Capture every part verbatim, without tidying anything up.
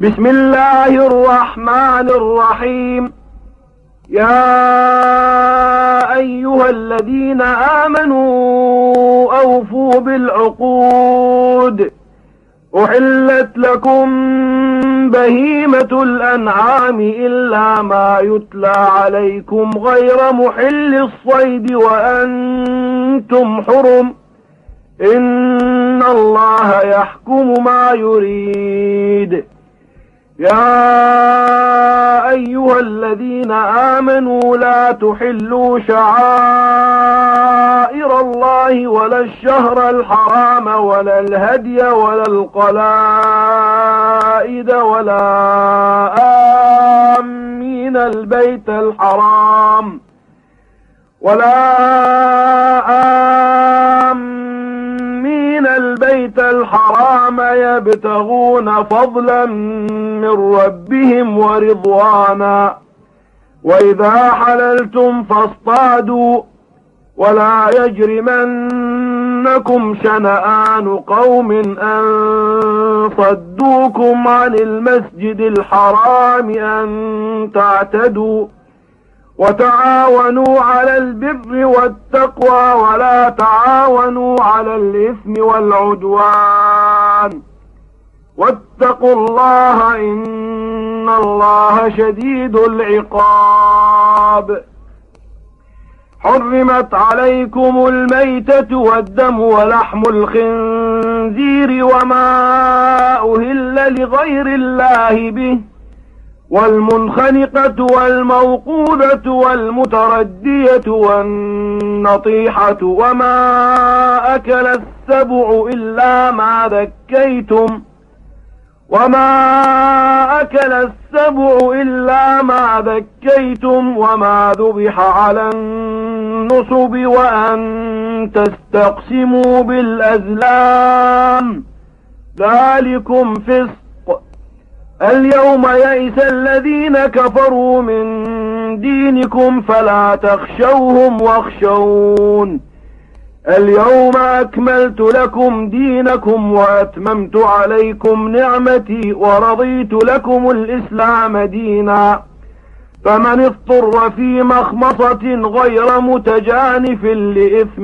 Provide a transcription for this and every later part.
بسم الله الرحمن الرحيم. يا أيها الذين آمنوا أوفوا بالعقود، أحلت لكم بهيمة الأنعام إلا ما يتلى عليكم غير محل الصيد وأنتم حرم، إن الله يحكم ما يريد. يا أيها الذين آمنوا لا تحلوا شعائر الله ولا الشهر الحرام ولا الهدي ولا القلائد ولا آمين البيت الحرام ولا آمين البيت الحرام يبتغون فضلا من ربهم ورضوانا، وإذا حللتم فاصطادوا، ولا يجرمنكم شنآن قوم أن صدوكم عن المسجد الحرام أن تعتدوا، وتعاونوا على البر والتقوى ولا تعاونوا على الإثم والعدوان، واتقوا الله إن الله شديد العقاب. حرمت عليكم الميتة والدم ولحم الخنزير وما أهل لغير الله به، والمنخنقة والموقوذة والمتردية والنطيحة وما أكل السبع إلا ما ذكيتم وما أكل السبع إلا ما ذكيتم وما ذبح على النصب وأن تستقسموا بالأزلام، ذلكم فسق. اليوم يئس الذين كفروا من دينكم فلا تخشوهم واخشون، اليوم أكملت لكم دينكم وأتممت عليكم نعمتي ورضيت لكم الإسلام دينا، فمن اضطر في مخمصة غير متجانف لإثم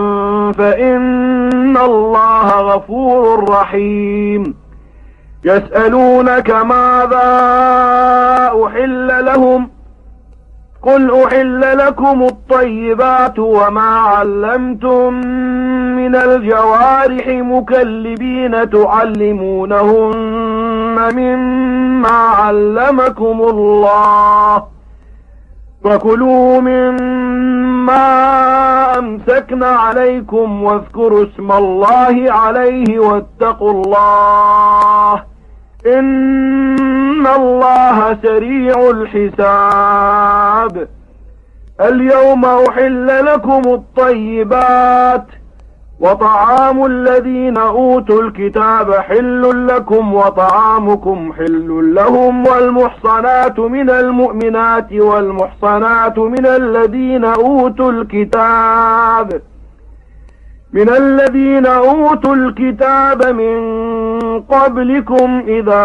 فإن الله غفور رحيم. يسألونك ماذا أحل لهم، قل أحل لكم الطيبات وما علمتم من الجوارح مكلبين تعلمونهن مما علمكم الله، فكلوا مما أمسكن عليكم واذكروا اسم الله عليه واتقوا الله إن الله سريع الحساب. اليوم أحل لكم الطيبات، وطعام الذين أوتوا الكتاب حل لكم وطعامكم حل لهم، والمحصنات من المؤمنات والمحصنات من الذين أوتوا الكتاب من الذين أوتوا الكتاب من قبلكم إذا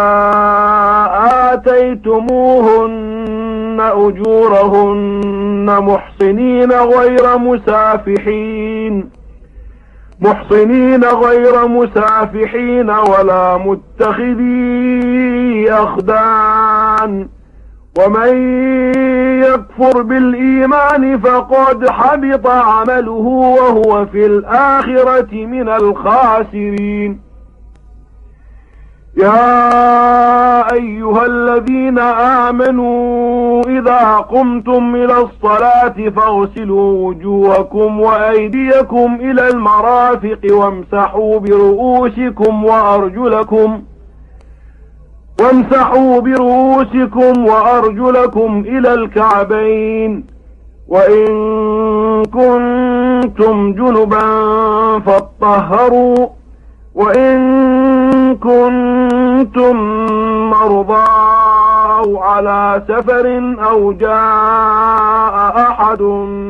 آتيتموهن أجورهن محصنين غير مسافحين محصنين غير مسافحين ولا متخذي أخدان، ومن يكفر بالإيمان فقد حبط عمله وهو في الآخرة من الخاسرين. يا أيها الذين آمنوا إذا قمتم إلى الصلاة فاغسلوا وجوهكم وأيديكم إلى المرافق وامسحوا برؤوسكم وأرجلكم وامسحوا برؤوسكم وأرجلكم إلى الكعبين، وإن كنتم جنبا فاطهروا، وإن كنتم مرضى أو على سفر أو جاء أحد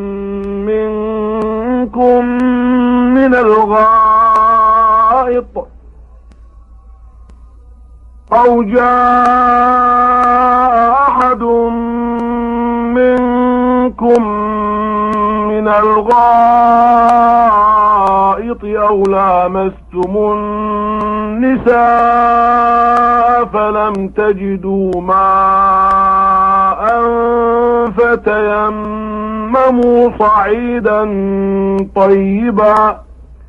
منكم من الغائط أو جاء أحد منكم من الغائط أو لامستم النساء فلم تجدوا ماء فتيمموا صعيدا طيبا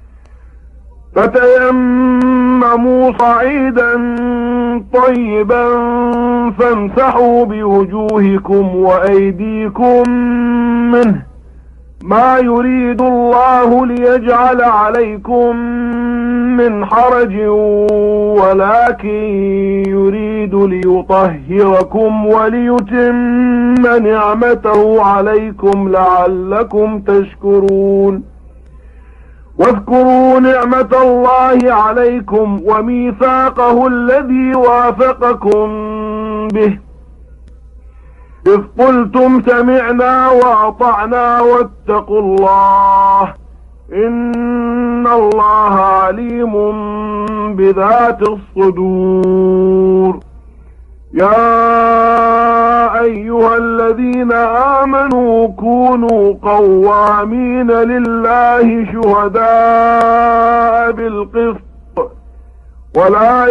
فتيمموا صعيدا طيبا فامسحوا بوجوهكم وأيديكم منه ما يريد الله ليجعل عليكم من حرج ولكن يريد ليطهركم وليتم نعمته عليكم لعلكم تشكرون واذكروا نعمة الله عليكم وميثاقه الذي واثقكم به إذ قلتم سمعنا وأطعنا واتقوا الله إن الله عليم بذات الصدور يا أيها الذين آمنوا كونوا قوامين لله شهداء بالقسط ولا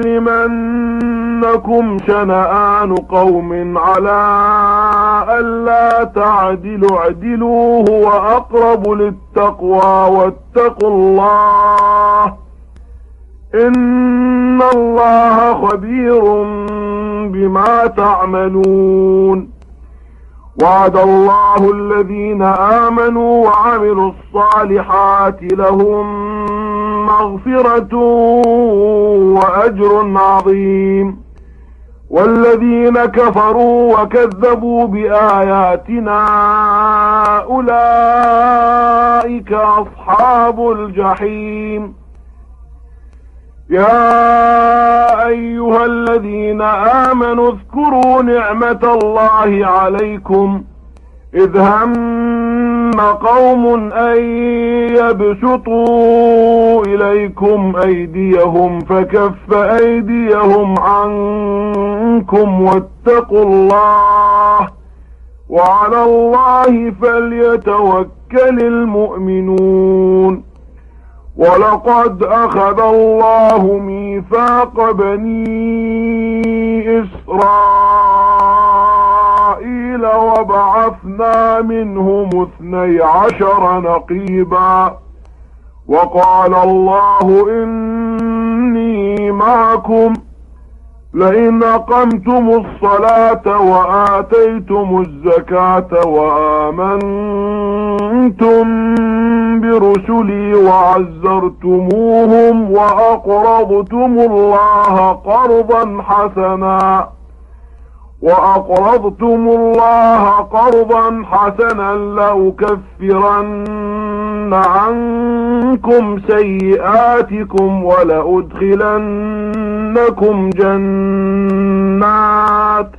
يجرمنكم شنآن قوم على ألا تعدلوا اعدلوا هو أقرب للتقوى واتقوا الله إن الله خبير بما تعملون وعد الله الذين آمنوا وعملوا الصالحات لهم مغفرة وأجر عظيم والذين كفروا وكذبوا بآياتنا أولئك أصحاب الجحيم يا أيها الذين آمنوا اذكروا نعمة الله عليكم إذ هم قوم أن يبسطوا إليكم أيديهم فكف أيديهم عنكم واتقوا الله وعلى الله فليتوكل المؤمنون ولقد أخذ الله ميثاق بني إسرائيل وبعثنا منهم اثني عشر نقيبا وقال الله إني معكم لئن أقمتم الصلاة وآتيتم الزكاة وآمنتم برسلي وعزرتموهم وأقرضتم الله قرضا حسنا وأقرضتم الله قرضا حسنا لأكفرن عنكم سيئاتكم ولأدخلنكم جنات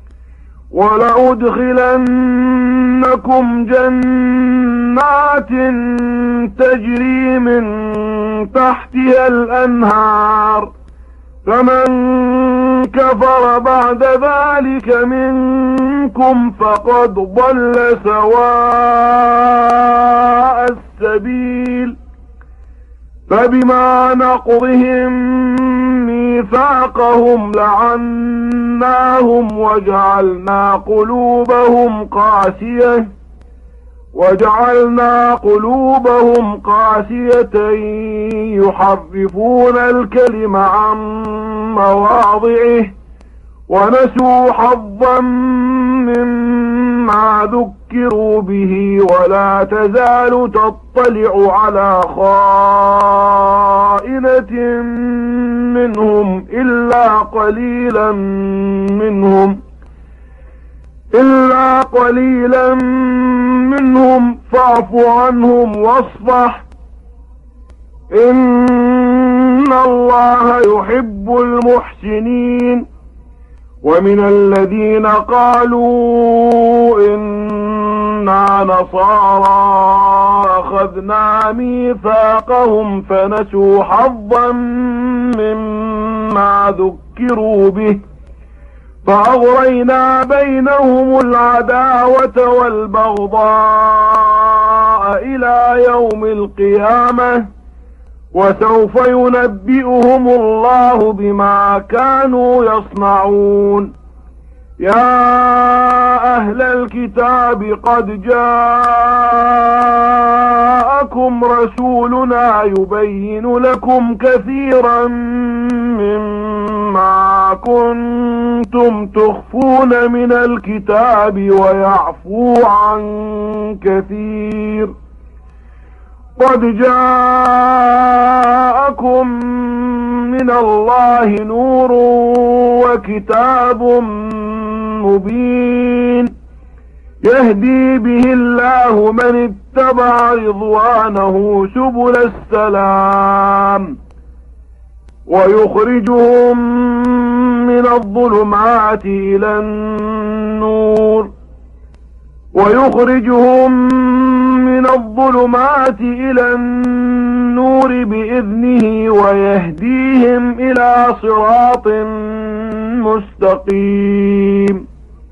ولأدخلنكم جنات تجري من تحتها الأنهار فمن كفر بعد ذلك منكم فقد ضل سواء السبيل فبما نقضهم ميثاقهم لعناهم وجعلنا قلوبهم قاسية وجعلنا قلوبهم قاسية يحرفون الكلم عن مواضعه ونسوا حظا مما ذكروا به ولا تزال تطلع على خائنة منهم إلا قليلا منهم إلا قليلا منهم فاعف عنهم واصفح إن الله يحب المحسنين ومن الذين قالوا إنا نصارى أخذنا ميثاقهم فنسوا حظا مما ذكروا ذكروا به فأغرينا بينهم العداوة والبغضاء إلى يوم القيامة وسوف ينبئهم الله بما كانوا يصنعون. يا أهل الكتاب قد جاءكم رسولنا يبين لكم كثيرا مما كنتم تخفون من الكتاب ويعفو عن كثير. قد جاءكم من الله نور وكتاب مبين يهدي به الله من اتبع رضوانه سبل السلام ويخرجهم من الظلمات إلى النور ويخرجهم من الظلمات إلى النور بإذنه ويهديهم إلى صراط مستقيم.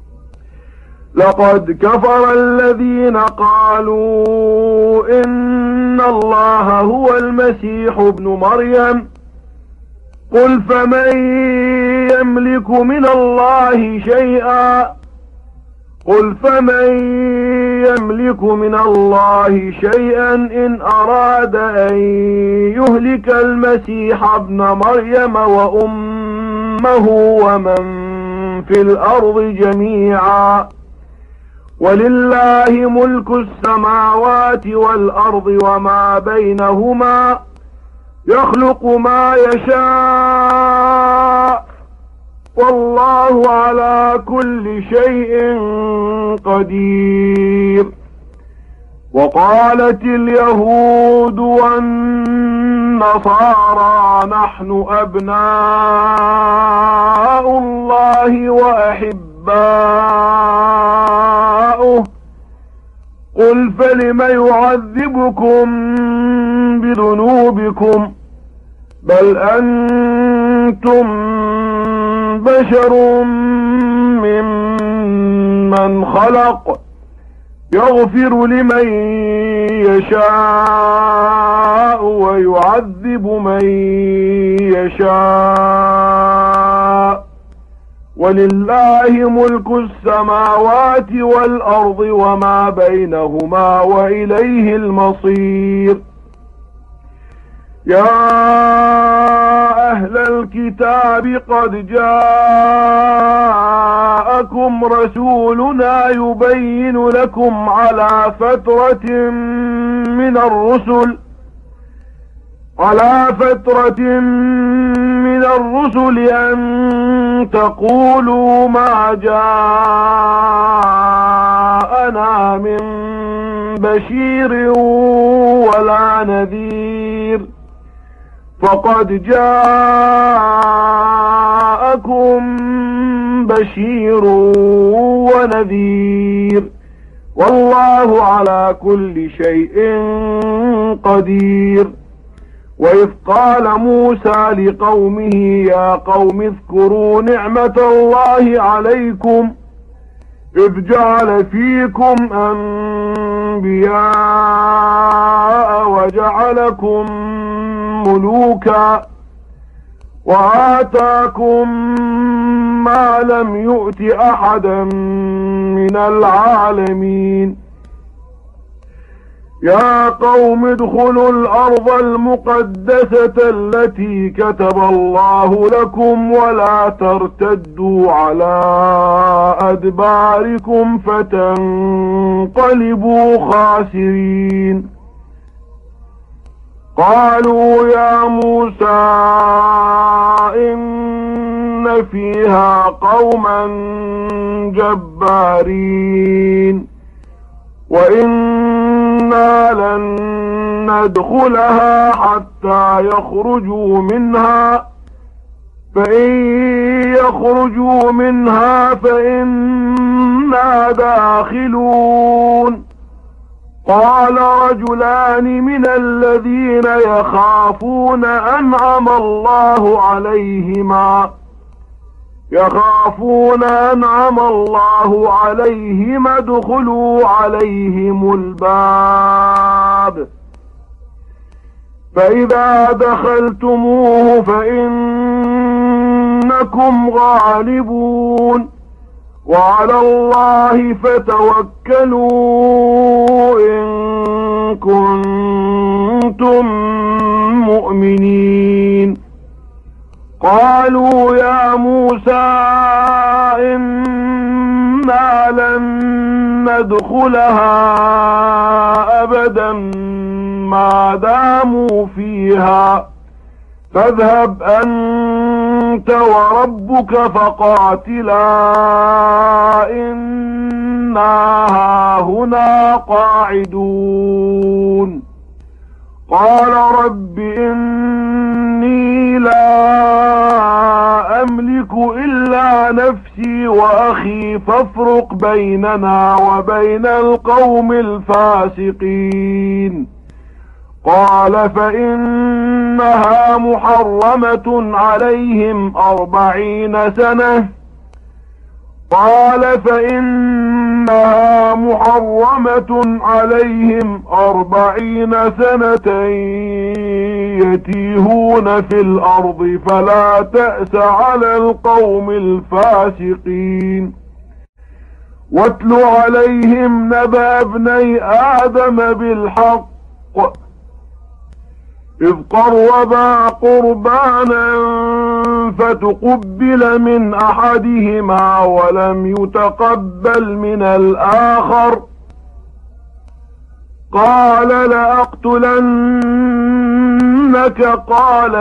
لقد كفر الذين قالوا إن الله هو المسيح ابن مريم قل فمن يملك من الله شيئا قل فمن يملك من الله شيئا إن أراد أن يهلك المسيح ابن مريم وأمه ومن في الأرض جميعا ولله ملك السماوات والأرض وما بينهما يخلق ما يشاء والله على كل شيء قدير. وقالت اليهود والنصارى نحن أبناء الله وأحباؤه قل فلم يعذبكم بذنوبكم بل أنتم بشر ممن خلق يغفر لمن يشاء ويعذب من يشاء ولله ملك السماوات والأرض وما بينهما وإليه المصير. يا أهل الكتاب قد جاءكم رسولنا يبين لكم على فترة من الرسل على فترة من الرسل أن تقولوا ما جاءنا من بشير ولا نذير فقد جاءكم بشير ونذير والله على كل شيء قدير. وإذ قال موسى لقومه يا قوم اذكروا نعمة الله عليكم إذ جعل فيكم أنبياء وجعلكم ملوكا وآتاكم ما لم يؤت أحدا من العالمين. يا قوم ادخلوا الأرض المقدسة التي كتب الله لكم ولا ترتدوا على أدباركم فتنقلبوا خاسرين. قالوا يا موسى إن فيها قوما جبارين وإنا لن ندخلها حتى يخرجوا منها فإن يخرجوا منها فإنا داخلون. قال رجلان من الذين يخافون أنعم الله عليهما يخافون أنعم الله عليهم ادخلوا عليهم الباب فإذا دخلتموه فإنكم غالبون وعلى الله فتوكلوا إن كنتم مؤمنين قالوا يا موسى إنا لن ندخلها أبدا ما داموا فيها فاذهب أنت وربك فقاتلا إنا هاهنا قاعدون قال رب إني لا أملك إلا نفسي وأخي فافرق بيننا وبين القوم الفاسقين قال فإنها محرمة عليهم أربعين سنة قال فإنها محرمة عليهم أربعين سنة يتيهون في الأرض فلا تأس على القوم الفاسقين واتل عليهم نبأ ابني آدم بالحق إذ قربا قربانا فتقبل من أحدهما ولم يتقبل من الآخر قال لأقتلنك قال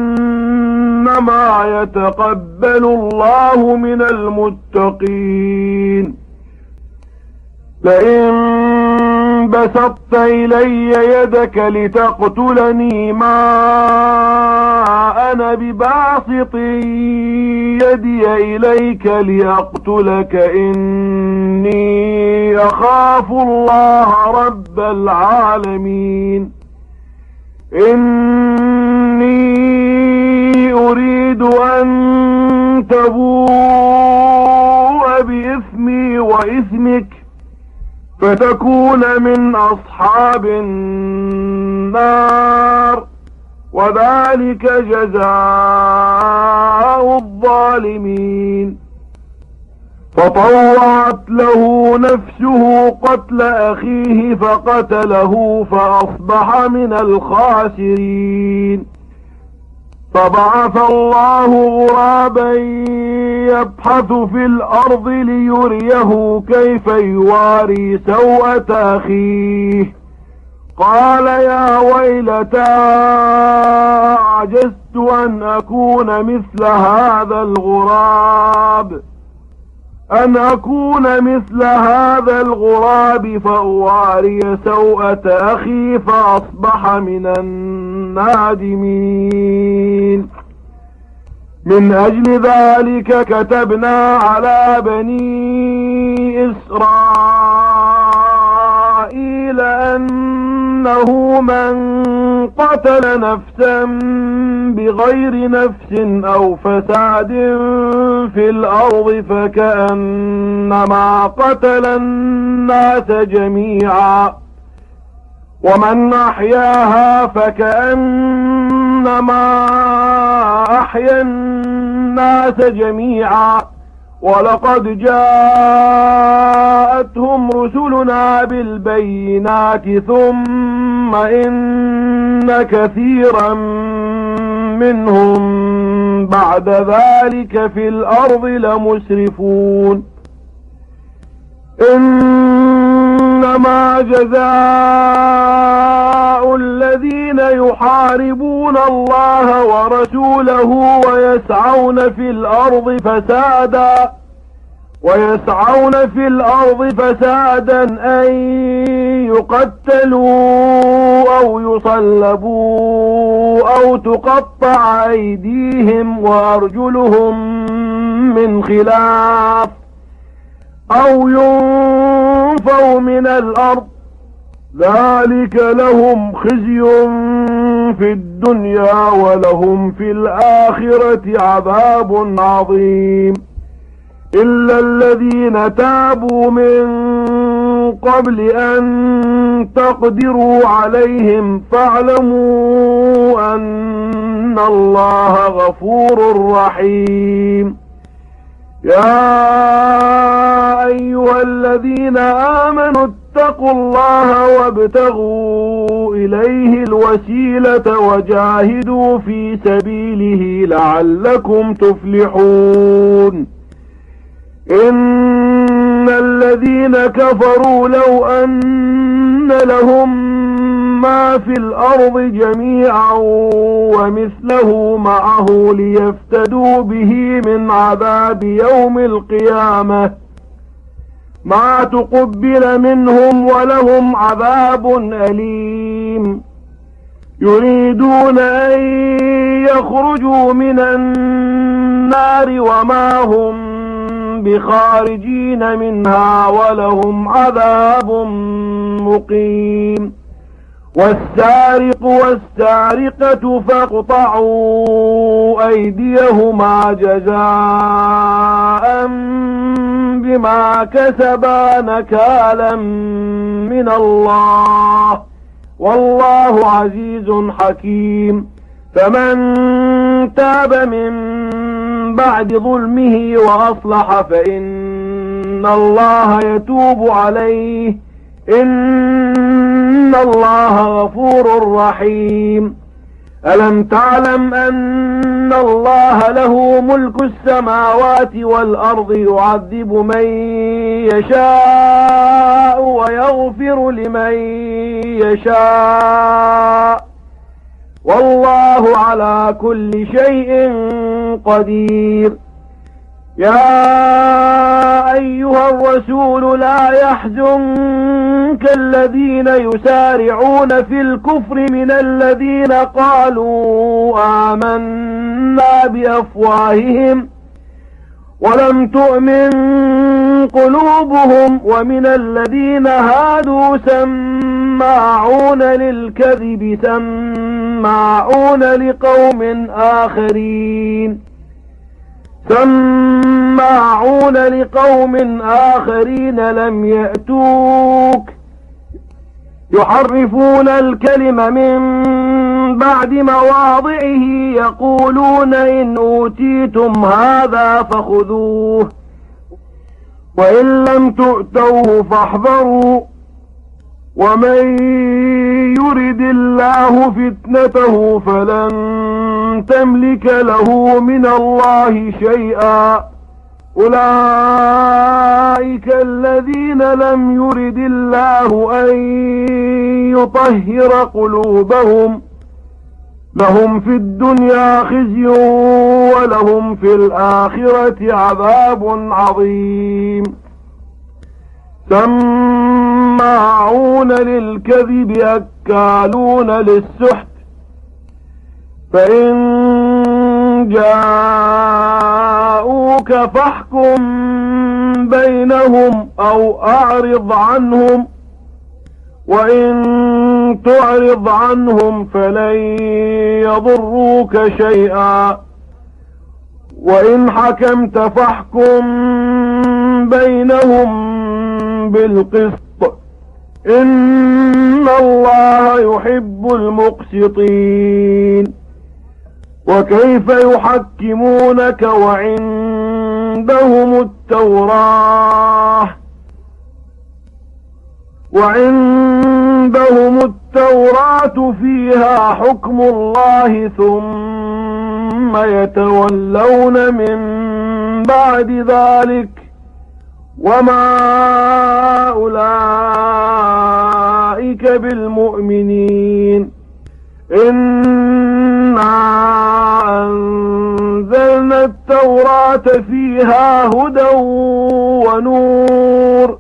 إنما يتقبل الله من المتقين لئن بسطت إلي يدك لتقتلني ما أنا بباسط يدي إليك لأقتلك إني أخاف الله رب العالمين إني أريد أن تبوء بإثمي وإثمك فتكون من أصحاب النار وذلك جزاء الظالمين فطوعت له نفسه قتل أخيه فقتله فأصبح من الخاسرين فبعث الله غرابا يبحث في الأرض ليريه كيف يواري سوءة أخيه قال يا ويلتى عجزت أن أكون مثل هذا الغراب أن أكون مثل هذا الغراب فأواري سوءة أخي فأصبح من النادمين من أجل ذلك كتبنا على بني إسرائيل أنه من قتل نفسا بغير نفس أو فساد في الأرض فكأنما قتل الناس جميعا ومن أحياها فكأنما أحيا الناس جميعا ولقد جاءتهم رسلنا بالبينات ثم إن كثيرا منهم بعد ذلك في الأرض لمسرفون إنما جزاء الذين يحاربون الله ورسوله ويسعون في الأرض فسادا ويسعون في الأرض فسادا أن يقتلوا أو يصلبوا أو تقطع أيديهم وأرجلهم من خلاف أو ينفوا من الأرض ذلك لهم خزي في الدنيا ولهم في الآخرة عذاب عظيم. إلا الذين تابوا من قبل أن تقدروا عليهم فاعلموا أن الله غفور رحيم. يا أيها الذين آمنوا اتقوا الله وابتغوا إليه الوسيلة وجاهدوا في سبيله لعلكم تفلحون. إن الذين كفروا لو أن لهم ما في الأرض جميعا ومثله معه ليفتدوا به من عذاب يوم القيامة ما تقبل منهم ولهم عذاب أليم. يريدون أن يخرجوا من النار وما هم بخارجين منها ولهم عذاب مقيم. والسارق والسارقة فاقطعوا أيديهما جزاء بما كسبا نكالا من الله والله عزيز حكيم. فمن تاب من بعد ظلمه وأصلح فإن الله يتوب عليه إن الله غفور رحيم. ألم تعلم أن الله له ملك السماوات والأرض يعذب من يشاء ويغفر لمن يشاء والله على كل شيء قدير. يا أيها الرسول لا يحزنك الذين يسارعون في الكفر من الذين قالوا آمنا بأفواههم ولم تؤمن قلوبهم ومن الذين هادوا سماعون للكذب سماعون لقوم آخرين سماعون لقوم آخرين لم يأتوك يحرفون الكلم من بعد مواضعه يقولون إن أوتيتم هذا فخذوه وإن لم تؤتوه فاحذروا ومن يرد الله فتنته فلن تملك له من الله شيئا. أولئك الذين لم يرد الله أن يطهر قلوبهم لهم في الدنيا خزي ولهم في الآخرة عذاب عظيم. سماعون للكذب أكالون للسحت فإن جاءوك فاحكم بينهم أو أعرض عنهم وإن تعرض عنهم فلن يضروك شيئا وإن حكمت فاحكم بينهم بالقسط إن الله يحب المقسطين. وكيف يحكمونك وعندهم التوراة وعندهم التوراة فيها حكم الله ثم يتولون من بعد ذلك وما أولئك بالمؤمنين. إنا أنزلنا التوراة فيها هدى ونور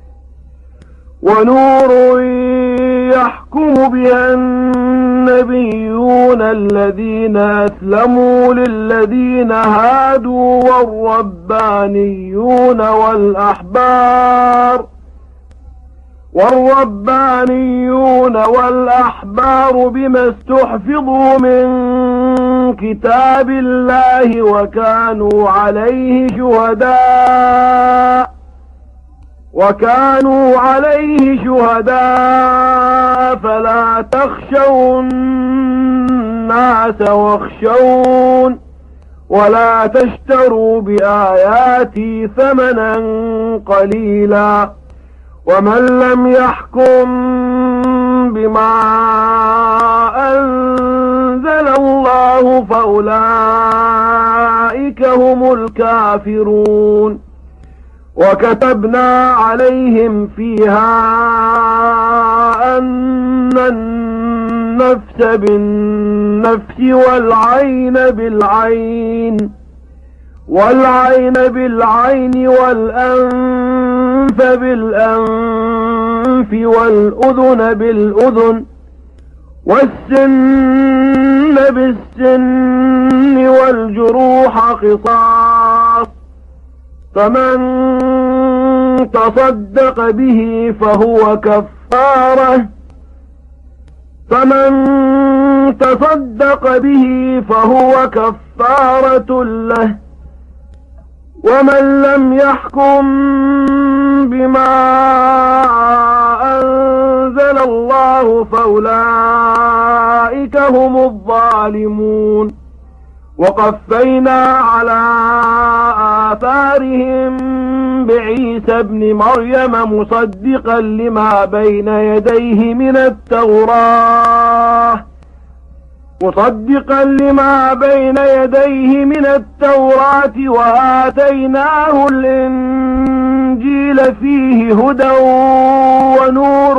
ونور يحكم بها النبيون الذين أسلموا للذين هادوا والربانيون والأحبار والربانيون والأحبار بما استحفظوا من كتاب الله وكانوا عليه شهداء وكانوا عليه شهداء فلا تخشوا الناس واخشون ولا تشتروا بآياتي ثمنا قليلا ومن لم يحكم بما أنزل الله فأولئك هم الكافرون وكتبنا عليهم فيها أن النفس بالنفس والعين بالعين والعين بالعين والأنف بالأنف والأذن بالأذن والسن بالسن والجروح قصاص فمن تصدق به فهو كفارة فمن تصدق به فهو كفارة له ومن لم يحكم بما أنزل الله فأولئك هم الظالمون وقفينا على آثارهم بعيسى ابن مريم مصدقا لما بين يديه من التوراة مصدقا لما بين يديه من التوراة وآتيناه الإنجيل فيه هدى ونور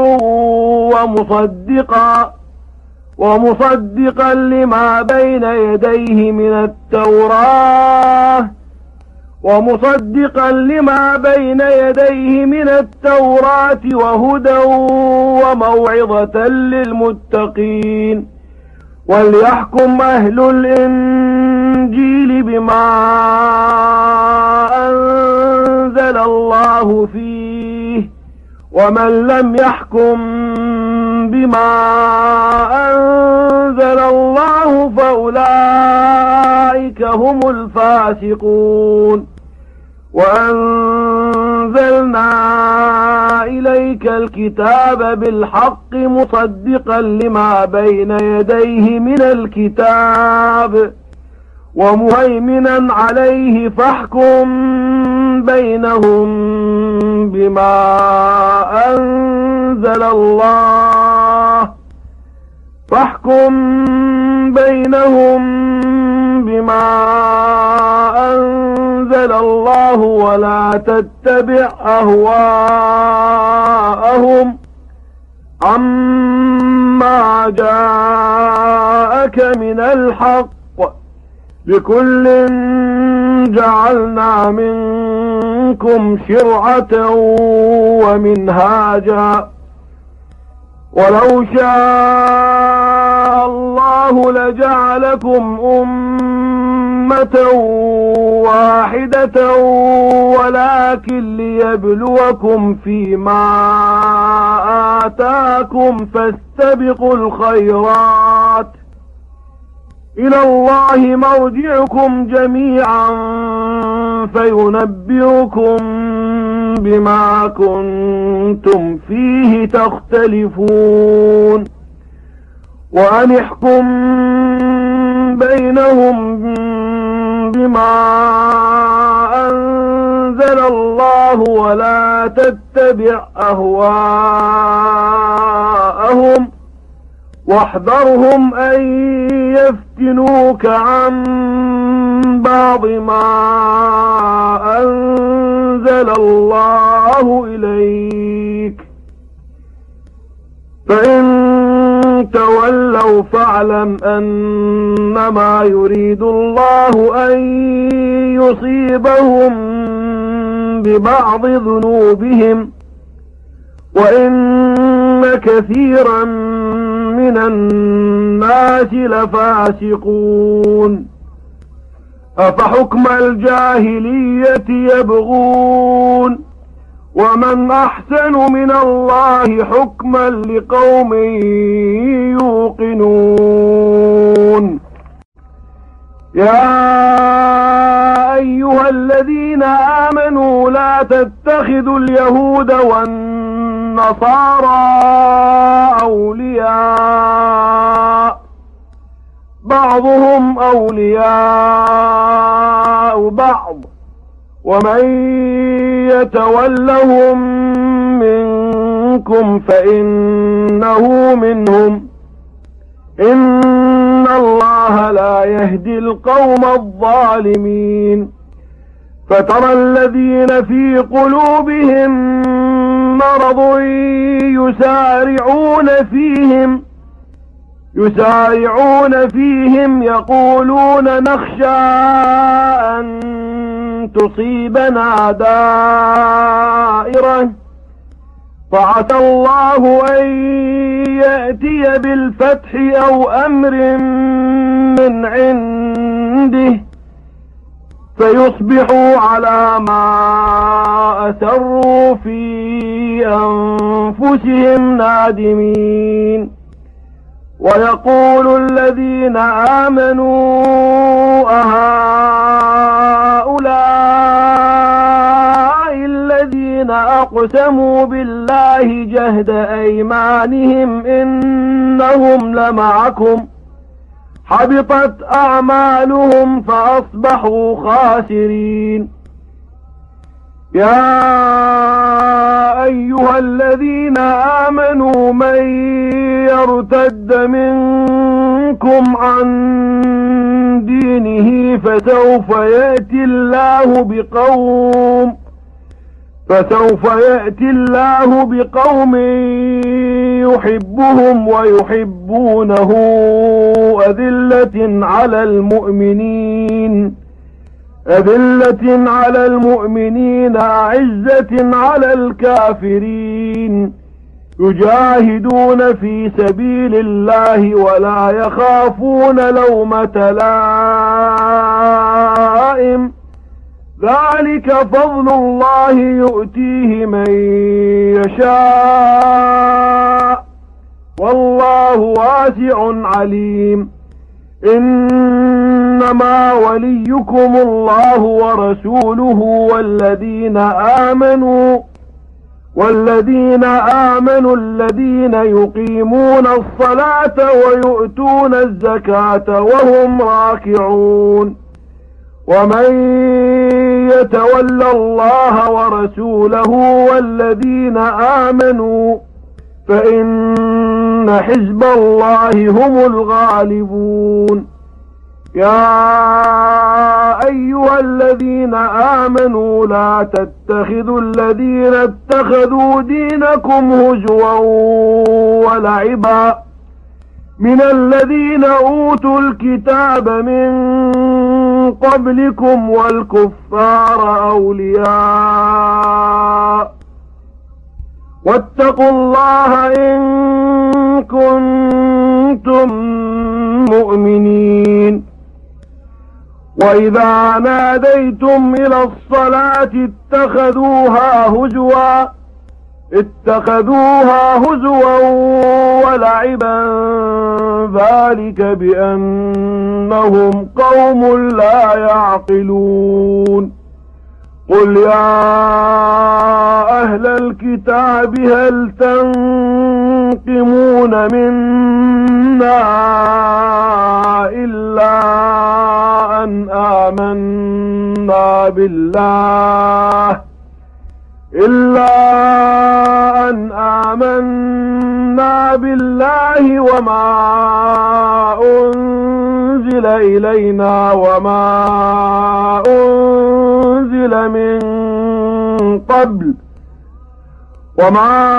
ومصدقا ومصدقا لما بين يديه من التوراة ومصدقا لما بين يديه من التوراة وهدى وموعظة للمتقين وليحكم أهل الإنجيل بما أنزل الله فيه ومن لم يحكم بما أنزل الله فأولئك هم الفاسقون وأنزلنا إليك الكتاب بالحق مصدقا لما بين يديه من الكتاب ومهيمنا عليه فاحكم بينهم بما أنزل الله فاحكم بينهم بما أنزل الله ولا تتبع أهواءهم عما جاءك من الحق لكل جعلنا منكم شرعة ومنهاجا ولو شاء الله لجعلكم أمة واحدة ولكن ليبلوكم فيما آتاكم فاستبقوا الخيرات إلى الله مرجعكم جميعا فينبئكم بما كنتم فيه تختلفون وأن احكم بينهم بما أنزل الله ولا تتبع أهواءهم واحذرهم أن يفتنوك عن بعض ما أنزل الله إليك فإن تولوا فاعلم أنما يريد الله أن يصيبهم ببعض ذنوبهم وإن كثيرا من الناس لفاسقون أفحكم الجاهلية يبغون ومن أحسن من الله حكما لقوم يوقنون. يا أيها الذين آمنوا لا تتخذوا اليهود والنصارى أولياء بعضهم أولياء بعض ومن يتولهم منكم فإنه منهم إن الله لا يهدي القوم الظالمين فترى الذين في قلوبهم مرض يسارعون فيهم يسارعون فيهم يقولون نخشى أن تصيبنا دائرة فعسى الله أن يأتي بالفتح أو أمر من عنده فيصبحوا على ما أسروا في أنفسهم نادمين ويقول الذين آمنوا أهؤلاء الذين أقسموا بالله جهد أيمانهم إنهم لمعكم حبطت أعمالهم فأصبحوا خاسرين يا أيها الذين آمنوا من يرتد منكم عن دينه فسوف يأتي الله بقوم فسوف يأتي الله بقوم يحبهم ويحبونه أذلة على المؤمنين أذلة على المؤمنين أعزة على الكافرين يجاهدون في سبيل الله ولا يخافون لومة لائم ذلك فضل الله يؤتيه من يشاء والله واسع عليم إنما وليكم الله ورسوله والذين آمنوا والذين آمنوا الذين يقيمون الصلاة ويؤتون الزكاة وهم راكعون ومن يتولى الله ورسوله والذين آمنوا فإن حزب الله هم الغالبون يا أيها الذين آمنوا لا تتخذوا الذين اتخذوا دينكم هزوا ولعبا من الذين أوتوا الكتاب من قبلكم والكفار أولياء واتقوا الله إن كنتم مؤمنين وإذا ناديتم إلى الصلاة اتخذوها هزوا اتخذوها هزوا ولعبا ذلك بأنهم قوم لا يعقلون قل يا أهل الكتاب هل تنقمون منا إلا أن آمنا بالله إلا أن آمنا بالله وما أنزل إلينا وما أنزل من قبل وما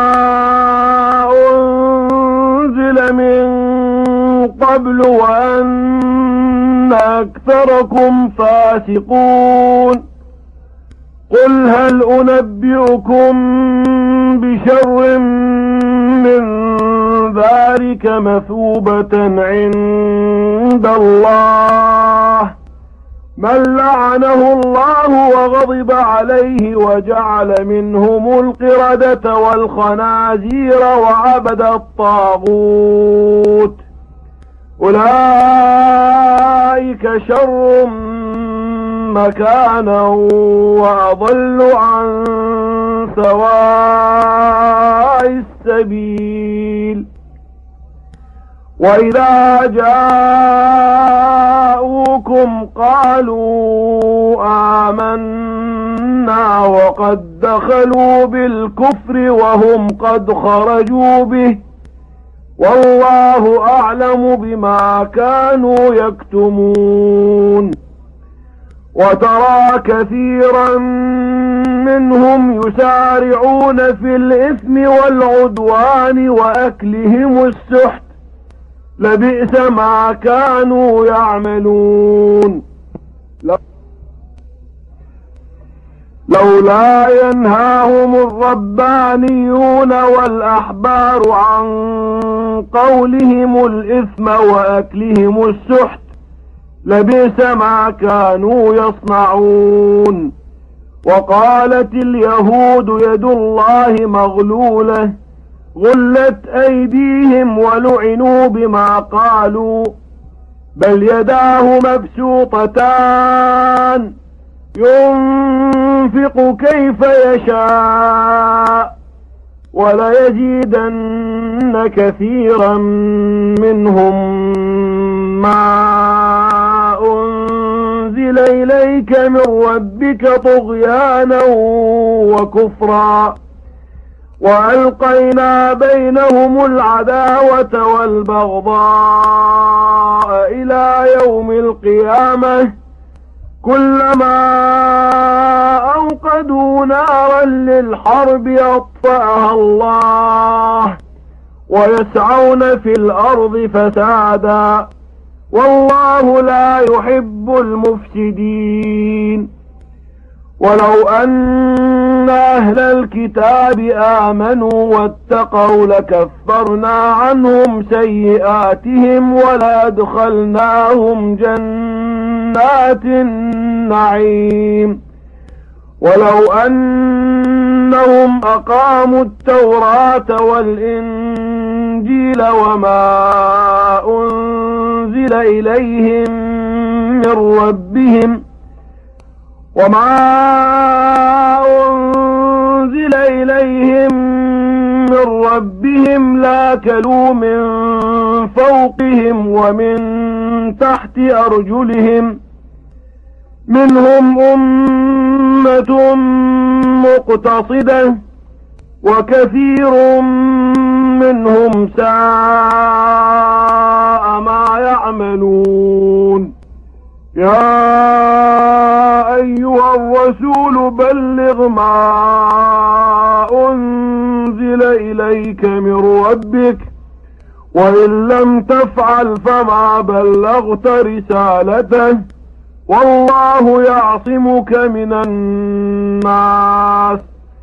أنزل من قبل وأن أكثركم فاسقون قل هل أنبئكم بشر من ذلك مثوبة عند الله من لعنه الله وغضب عليه وجعل منهم القردة والخنازير وعبد الطاغوت أولئك شر مكانا وأضل عن سواء السبيل. وإذا جاءوكم قالوا آمنا وقد دخلوا بالكفر وهم قد خرجوا به والله أعلم بما كانوا يكتمون. وترى كثيرا منهم يسارعون في الإثم والعدوان وأكلهم السحت لبئس ما كانوا يعملون. لولا ينهاهم الربانيون والأحبار عن قولهم الإثم وأكلهم السحت لبئس ما كانوا يصنعون. وقالت اليهود يد الله مغلولة غلت أيديهم ولعنوا بما قالوا بل يداه مبسوطتان ينفق كيف يشاء وليزيدن كثيرا منهم ما أنزل إليك من ربك طغيانا وكفرا وألقينا بينهم العداوة والبغضاء إلى يوم القيامة كلما أوقدوا نارا للحرب أطفأها الله ويسعون في الأرض فسادا والله لا يحب المفسدين. ولو أن أهل الكتاب آمنوا واتقوا لكفرنا عنهم سيئاتهم ولأدخلناهم جنات النعيم. ولو أنهم أقاموا التوراة والإنجيل وما أنزل إليهم من ربهم وما أنزل إليهم من ربهم لاكلوا من فوقهم ومن تحت أرجلهم منهم أمة مقتصدة وكثير منهم ساء ما يعملون. يا أيها الرسول بلغ ما أنزل إليك من ربك وإن لم تفعل فما بلغت رسالته والله يعصمك من الناس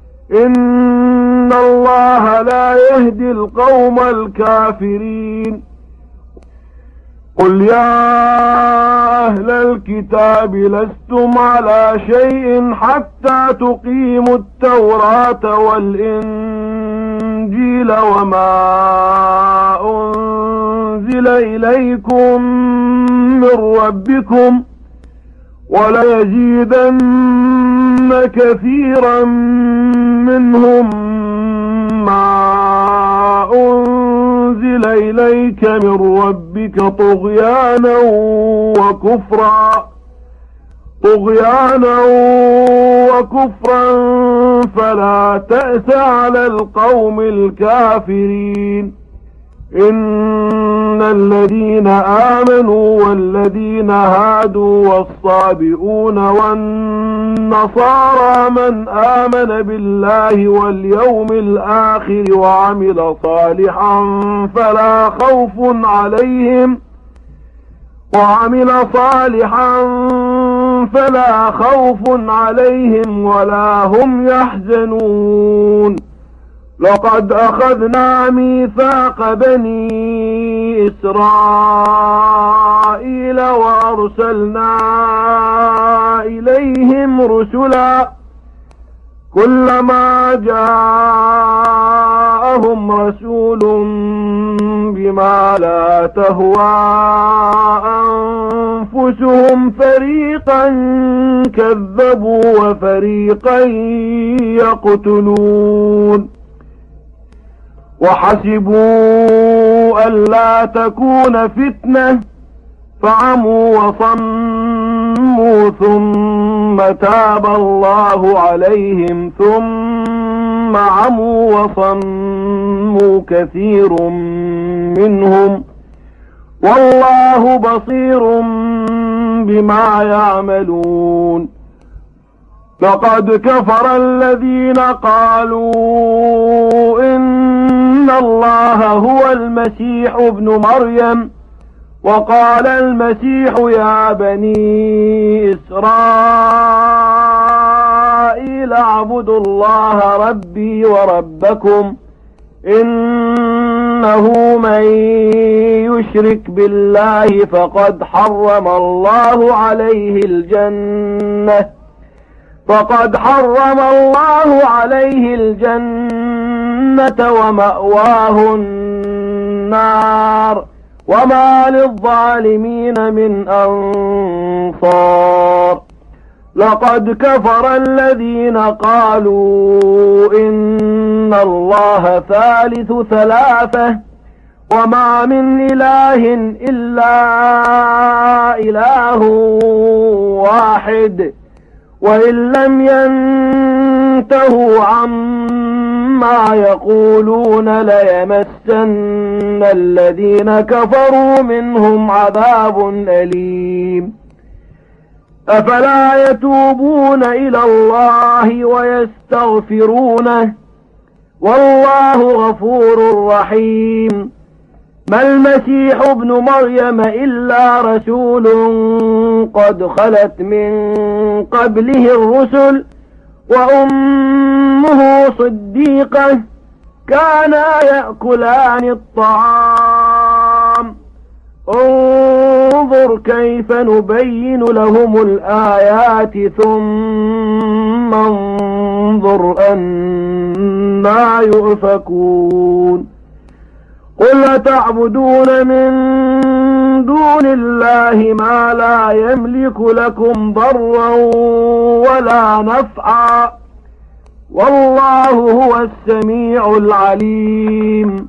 إن الله لا يهدي القوم الكافرين. قل يا أهل الكتاب لستم على شيء حتى تقيموا التوراة والإنجيل وما أنزل إليكم من ربكم وليزيدن كثيرا منهم ما أنزل إليك من ربك طغيانا وكفرا طغيانا وكفرا فلا تأس على القوم الكافرين. إن الذين آمنوا والذين هادوا والصابئون والنصارى من آمن بالله واليوم الآخر وعمل صالحا فلا خوف عليهم وعمل صالحا فلا خوف عليهم ولا هم يحزنون. لقد أخذنا ميثاق بني إسرائيل وأرسلنا إليهم رسلا كلما جاءهم رسول بما لا تهوى أنفسهم فريقا كذبوا وفريقا يقتلون وحسبوا ألا تكون فتنة فعموا وصموا ثم تاب الله عليهم ثم عموا وصموا كثير منهم والله بصير بما يعملون لقد كفر الذين قالوا إن الله هو المسيح ابن مريم وقال المسيح يا بني إسرائيل اعبدوا الله ربي وربكم إنه من يشرك بالله فقد حرم الله عليه الجنة فقد حرم الله عليه الجنة ومأواه النار وما للظالمين من أنصار لقد كفر الذين قالوا إن الله ثالث ثلاثة وما من إله إلا إله واحد وإن لم ينتهوا عما يقولون ليمسن الذين كفروا منهم عذاب أليم أفلا يتوبون إلى الله ويستغفرونه والله غفور رحيم ما المسيح ابن مريم إلا رسول قد خلت من قبله الرسل وأمه صديقة كانا يأكلان الطعام انظر كيف نبين لهم الآيات ثم انظر أنا يؤفكون قل تعبدون من دون الله ما لا يملك لكم ضرا ولا نفعا والله هو السميع العليم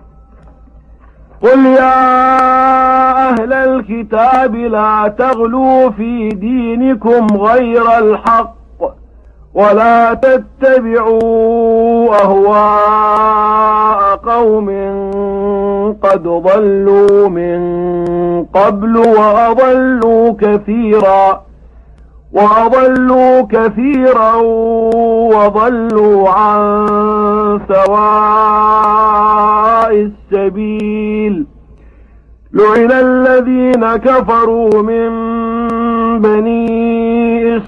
قل يا أهل الكتاب لا تغلوا في دينكم غير الحق ولا تتبعوا أهواء قوم قد ضلوا من قبل وأضلوا كثيرا وأضلوا كثيرا وضلوا عن سواء السبيل لعن الذين كفروا من بني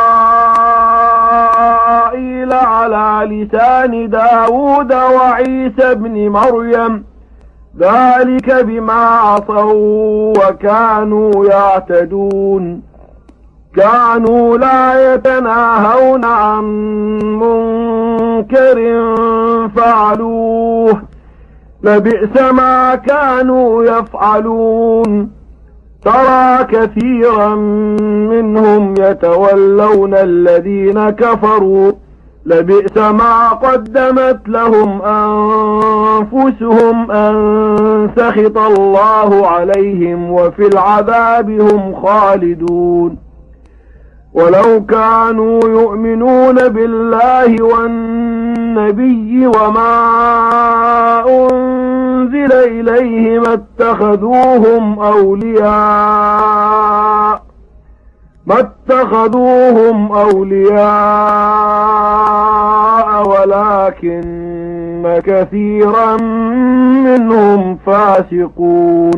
إسرائيل على لسان داود وعيسى بن مريم ذلك بما عصوا وكانوا يعتدون كانوا لا يتناهون عن منكر فعلوه لبئس ما كانوا يفعلون ترى كثيرا منهم يتولون الذين كفروا لبئس ما قدمت لهم أنفسهم أن سخط الله عليهم وفي العذاب هم خالدون ولو كانوا يؤمنون بالله والنبي وما أنزل إليه ما اتخذوهم أولياء ما اتخذوهم أولياء ولكن كثيرا منهم فاسقون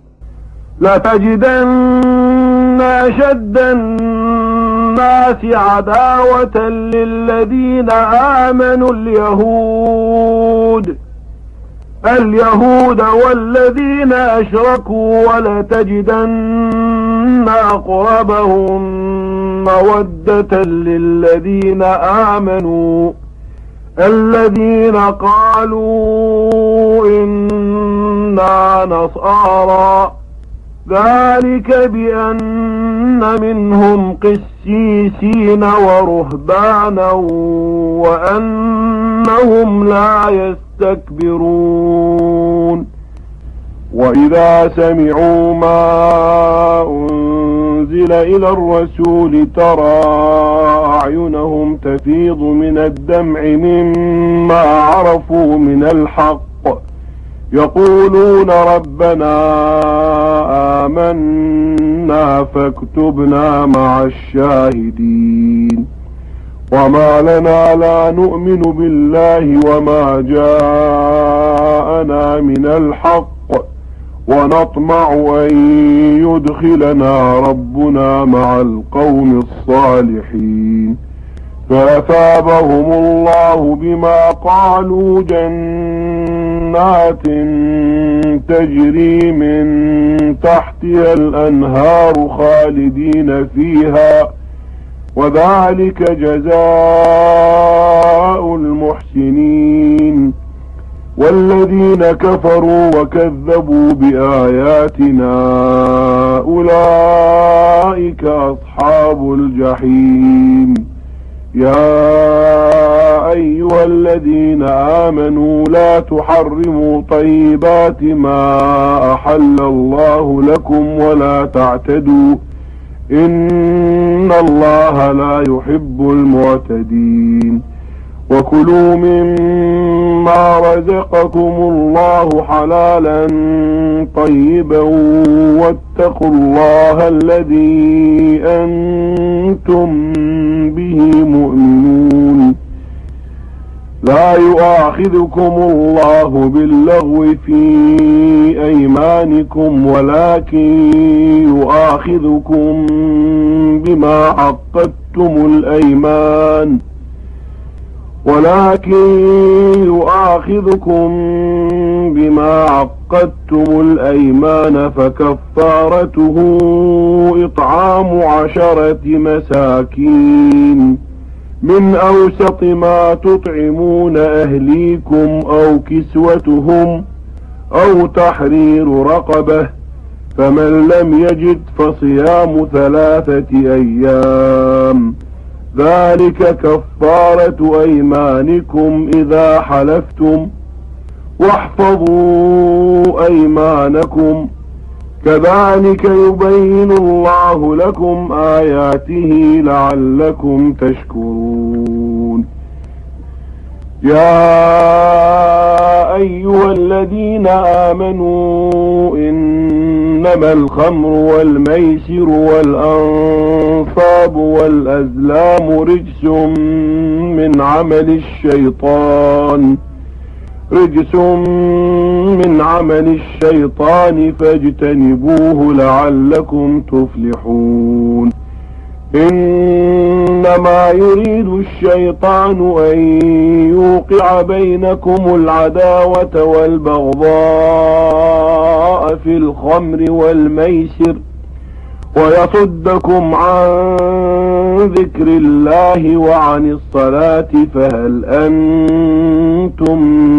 لتجدن أشد الناس عداوة للذين آمنوا اليهود اليهود والذين أشركوا ولتجدن أقربهم مودة للذين آمنوا الذين قالوا إنا نصارى ذلك بأن منهم قسيسين ورهبانا وأنهم لا يستكبرون وإذا سمعوا ما أنزل إلى الرسول ترى أعينهم تفيض من الدمع مما عرفوا من الحق يقولون ربنا آمنا فاكتبنا مع الشاهدين وما لنا لا نؤمن بالله وما جاءنا من الحق ونطمع أن يدخلنا ربنا مع القوم الصالحين فأثابهم الله بما قالوا جنات تجري من تحتها الأنهار خالدين فيها وذلك جزاء المحسنين والذين كفروا وكذبوا بآياتنا أولئك أصحاب الجحيم يا أيها الذين آمنوا لا تحرموا طيبات ما أحل الله لكم ولا تعتدوا إن الله لا يحب المعتدين وكلوا مما رزقكم الله حلالا طيبا واتقوا الله الذي أنتم به مؤمنون لا يؤاخذكم الله باللغو في أيمانكم ولكن يؤاخذكم بما عقدتم الأيمان ولكن يؤاخذكم بما عقدتم الأيمان فكفارته إطعام عشرة مساكين من أوسط ما تطعمون أهليكم أو كسوتهم أو تحرير رقبة فمن لم يجد فصيام ثلاثة أيام ذلك كفارة أيمانكم إذا حلفتم واحفظوا أيمانكم كذلك يبين الله لكم آياته لعلكم تشكرون يا أيها الذين آمنوا إنما الخمر والميسر والأنصاب والأزلام رجس من عمل الشيطان رجس من عمل الشيطان فاجتنبوه لعلكم تفلحون إنما يريد الشيطان أن يوقع بينكم العداوة والبغضاء في الخمر والميسر ويصدكم عن ذكر الله وعن الصلاة فهل أنتم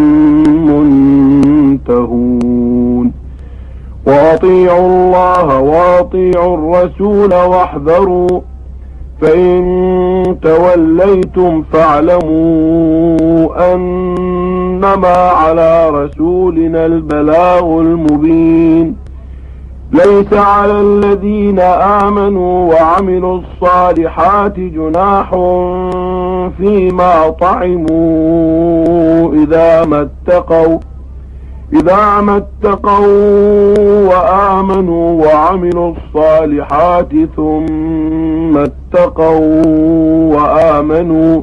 منتهون وأطيعوا الله وأطيعوا الرسول واحذروا فإن توليتم فاعلموا أنما على رسولنا البلاغ المبين ليس على الذين آمنوا وعملوا الصالحات جناح فيما طعموا إذا ما اتقوا إذا ما اتقوا وآمنوا وعملوا الصالحات ثم اتقوا وآمنوا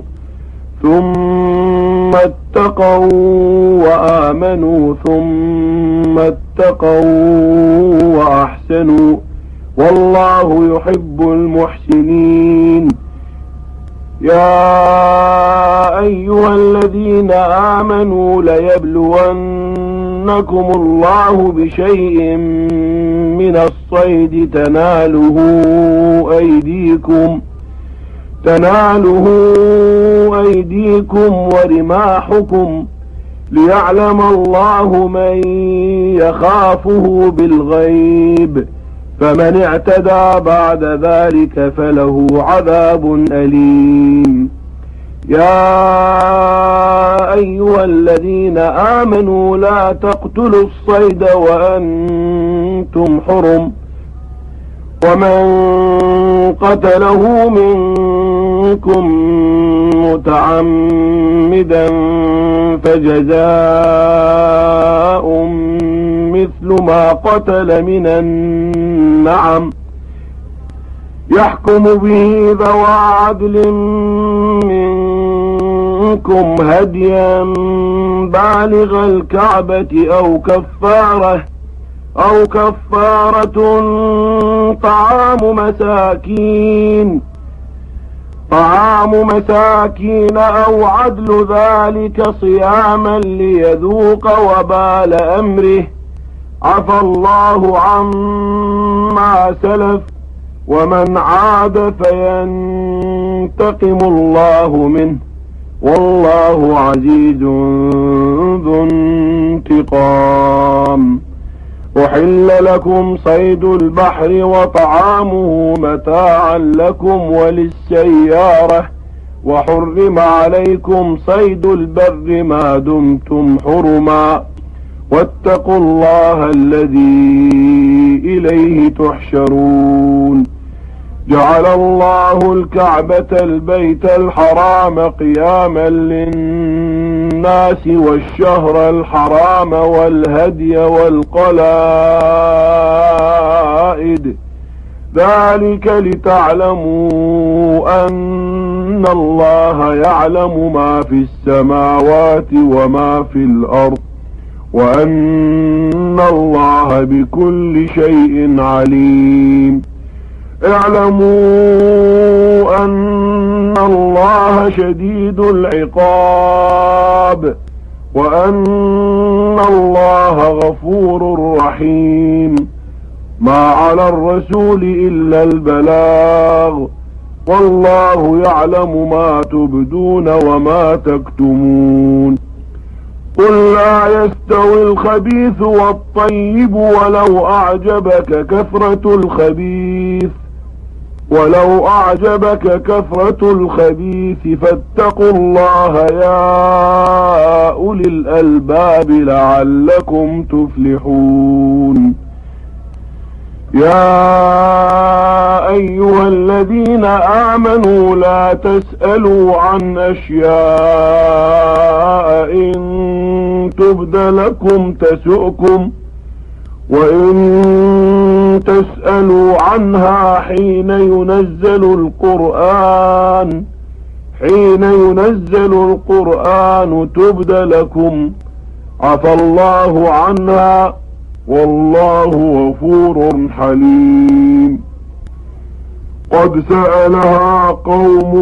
ثم اتقوا وآمنوا ثم اتقوا وأحسنوا والله يحب المحسنين يا أيها الذين آمنوا ليبلونكم الله بشيء من الصيد تناله أيديكم تناله أيديكم ورماحكم ليعلم الله من يخافه بالغيب، فمن اعتدى بعد ذلك فله عذاب أليم. يا أيها الذين آمنوا لا تقتلوا الصيد وأنتم حرم، ومن قتله منكم متعمدا فجزاء مثل ما قتل من النعم يحكم به ذوى عدل منكم هديا بالغ الكعبة أو كفارة أو كفارة طعام مساكين طعام مساكين أو عدل ذلك صياما ليذوق وبال أمره، عفى الله عما سلف، ومن عاد فينتقم الله منه، والله عزيز ذو انتقام. أحل لكم صيد البحر وطعامه متاعا لكم وللسيارة، وحرم عليكم صيد البر ما دمتم حرما، واتقوا الله الذي إليه تحشرون. جعل الله الكعبة البيت الحرام قياما للناس والشهر الحرام والهدي والقلائد، ذلك لتعلموا أن الله يعلم ما في السماوات وما في الأرض، وأن الله بكل شيء عليم. اعلموا أن الله شديد العقاب، وأن الله غفور رحيم. ما على الرسول إلا البلاغ، والله يعلم ما تبدون وما تكتمون. قل لا يستوي الخبيث والطيب ولو أعجبك كثرة الخبيث ولو أعجبك كثرة الخبيث فاتقوا الله يا أولي الألباب لعلكم تفلحون. يا أيها الذين آمنوا لا تسألوا عن أشياء إن تبد لكم تسؤكم، وإن تسألوا عنها حين ينزل القرآن حين ينزل القرآن تبد لكم، عفى الله عنها، والله غفور حليم. قد سألها قوم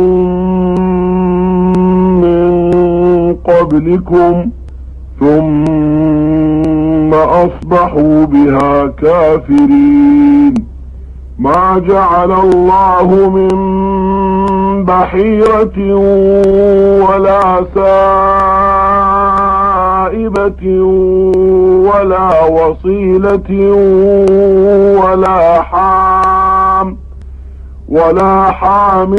من قبلكم ثم أصبحوا بها كافرين. ما جعل الله من بحيرة ولا سائبة ولا وصيلة ولا حام ولا حام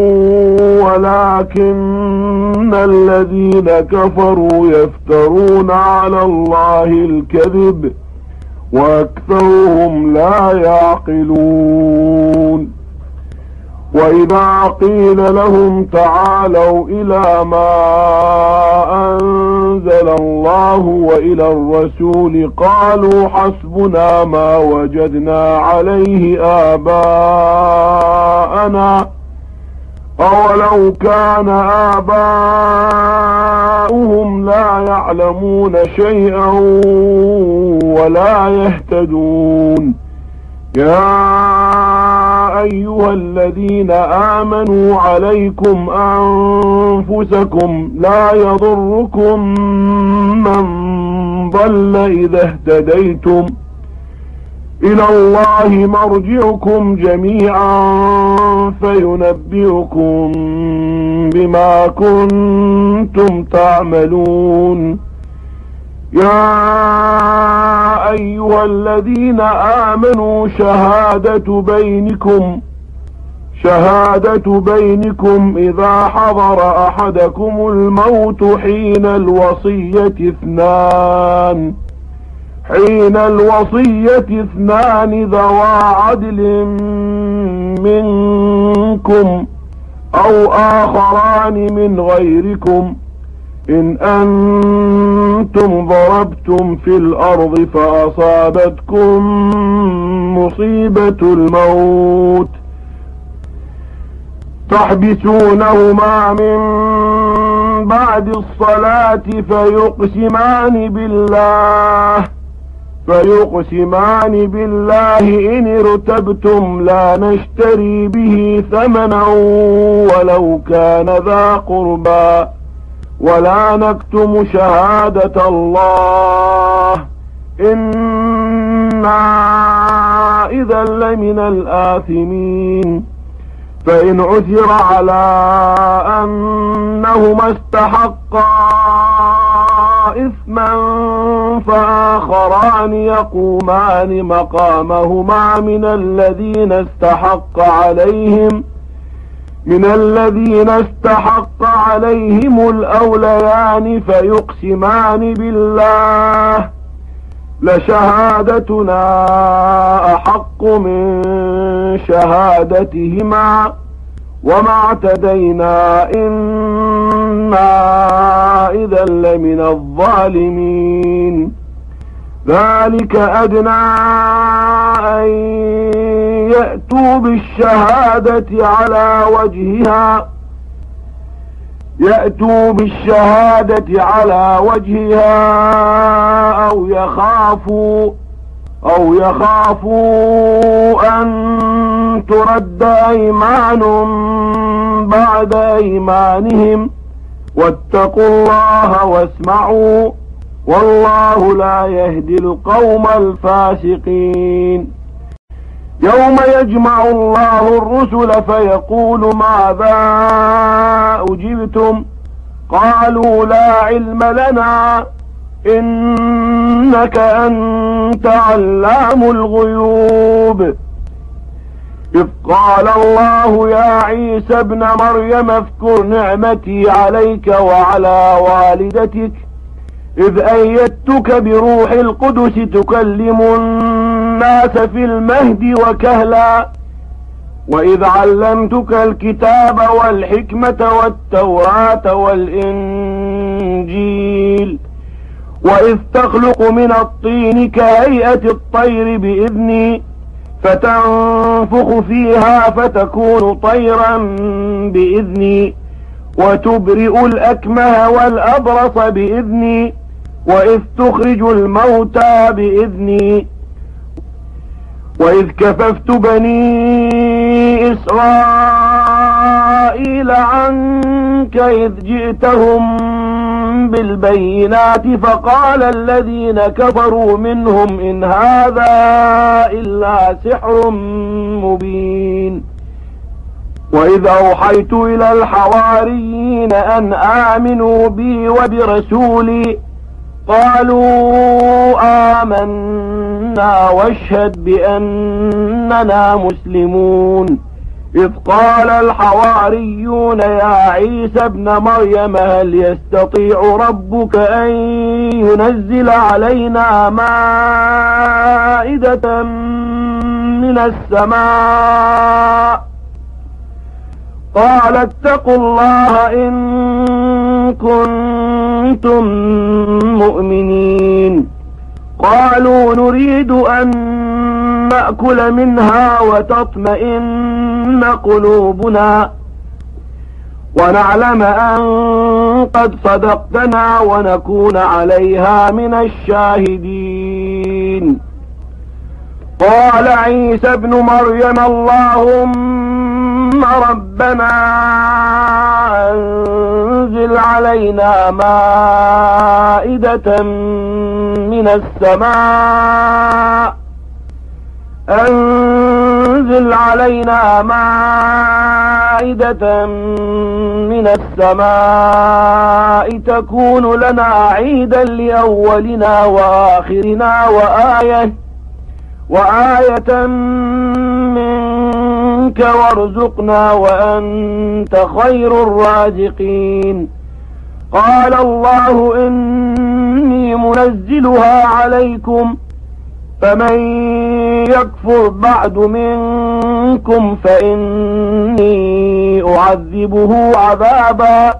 ولكن الذين كفروا يفترون على الله الكذب وأكثرهم لا يعقلون. وإذا قيل لهم تعالوا إلى ما أنزل الله وإلى الرسول قالوا حسبنا ما وجدنا عليه آباءنا أولو كان آباؤهم لا يعلمون شيئا ولا يهتدون. يا أيها الذين آمنوا عليكم أنفسكم لا يضركم من ضل إذا اهتديتم إلى الله مرجعكم جميعا فينبئكم بما كنتم تعملون. يا أيها الذين آمنوا شهادة بينكم شهادة بينكم إذا حضر أحدكم الموت حين الوصية اثنان حين الوصية اثنان ذوى عدل منكم أو آخران من غيركم إن أنتم ضربتم في الأرض فأصابتكم مصيبة الموت تحبسونهما من بعد الصلاة فيقسمان بالله فيقسمان بالله إن ارتبتم لا نشتري به ثمنا ولو كان ذا قربى ولا نكتم شهادة الله إنا إذا لمن الآثمين. فإن عثر على أنهما استحقا إثما فآخران يقومان مقامهما من الذين استحق عليهم من الذين استحق عليهم الأوليان فيقسمان بالله لشهادتنا أحق من شهادتهما وما اعتدينا إنا إذا لمن الظالمين. ذلك أدنى أن يأتوا بالشهادة على وجهها يأتوا بالشهادة على وجهها أو يخافوا أو يخافوا أن ترد أيمان بعد أيمانهم واتقوا الله واسمعوا والله لا يهدي القوم الفاسقين. يوم يجمع الله الرسل فيقول ماذا أجبتم قالوا لا علم لنا إنك أنت علام الغيوب. إذ قال الله يا عيسى ابن مريم اذكر نعمتي عليك وعلى والدتك إذ أيدتك بروح القدس تكلم الناس في المهد وكهلا وإذ علمتك الكتاب والحكمة والتوراة والإنجيل وإذ تخلق من الطين كهيئة الطير بإذني فتنفخ فيها فتكون طيرا بإذني وتبرئ الأكمه والأبرص بإذني وإذ تخرج الموتى بإذني وإذ كففت بني إسرائيل عنك إذ جئتهم بالبينات فقال الذين كفروا منهم إن هذا إلا سحر مبين. وإذ أوحيت إلى الحواريين أن آمنوا بي وبرسولي قالوا آمنا واشهد بأننا مسلمون. إذ قال الحواريون يا عيسى ابن مريم هل يستطيع ربك أن ينزل علينا مائدة من السماء قال اتقوا الله إن كنتم مؤمنين. قالوا نريد أن نأكل منها وتطمئن قلوبنا ونعلم أن قد صدقتنا ونكون عليها من الشاهدين. قال عيسى ابن مريم اللهم ربنا أنزل علينا مائدة من السماء أنزل علينا مائدة من السماء تكون لنا عيدا لأولنا وآخرنا وآية وآية منك وارزقنا وأنت خير الرازقين. قال الله إني منزلها عليكم فمن يكفر بعد منكم فإني أعذبه عذابا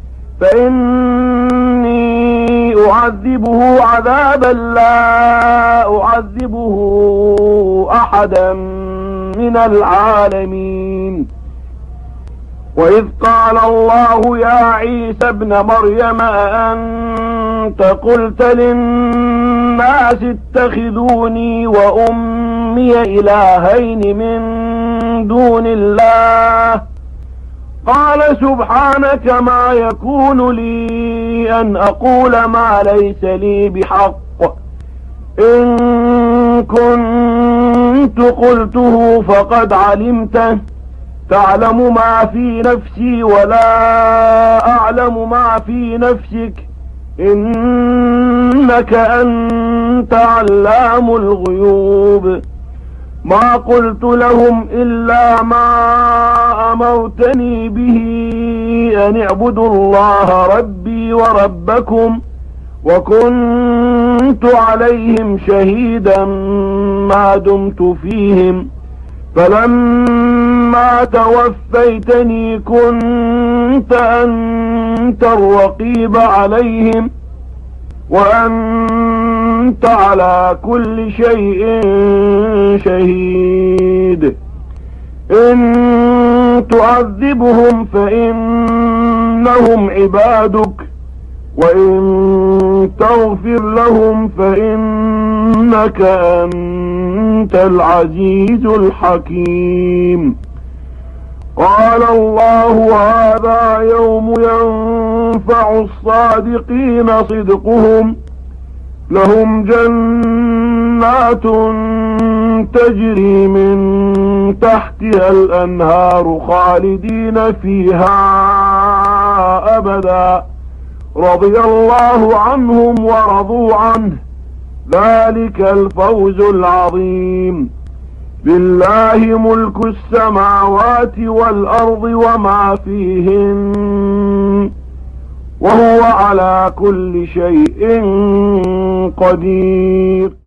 فإني أعذبه عذابا لا أعذبه أحدا من العالمين. وإذ قال الله يا عيسى ابن مريم أأنت قلت للناس اتخذوني وأمي إلهين من دون الله قال سبحانك ما يكون لي أن أقول ما ليس لي بحق إن كنت قلته فقد علمته تعلم ما في نفسي ولا أعلم ما في نفسك إنك أنت علام الغيوب. ما قلت لهم إلا ما أمرتني به أن اعبدوا الله ربي وربكم وكنت عليهم شهيدا ما دمت فيهم فلما توفيتني كنت أنت الرقيب عليهم وأنت على كل شيء شهيد. إن تعذبهم فإنهم عبادك وإن تغفر لهم فإنك أنت العزيز الحكيم. قال الله هذا يوم ينفع الصادقين صدقهم لهم جنات تجري من تحتها الأنهار خالدين فيها أبدا رضي الله عنهم ورضوا عنه ذلك الفوز العظيم. لله ملك السماوات والأرض وما فيهن وهو على كل شيء قدير.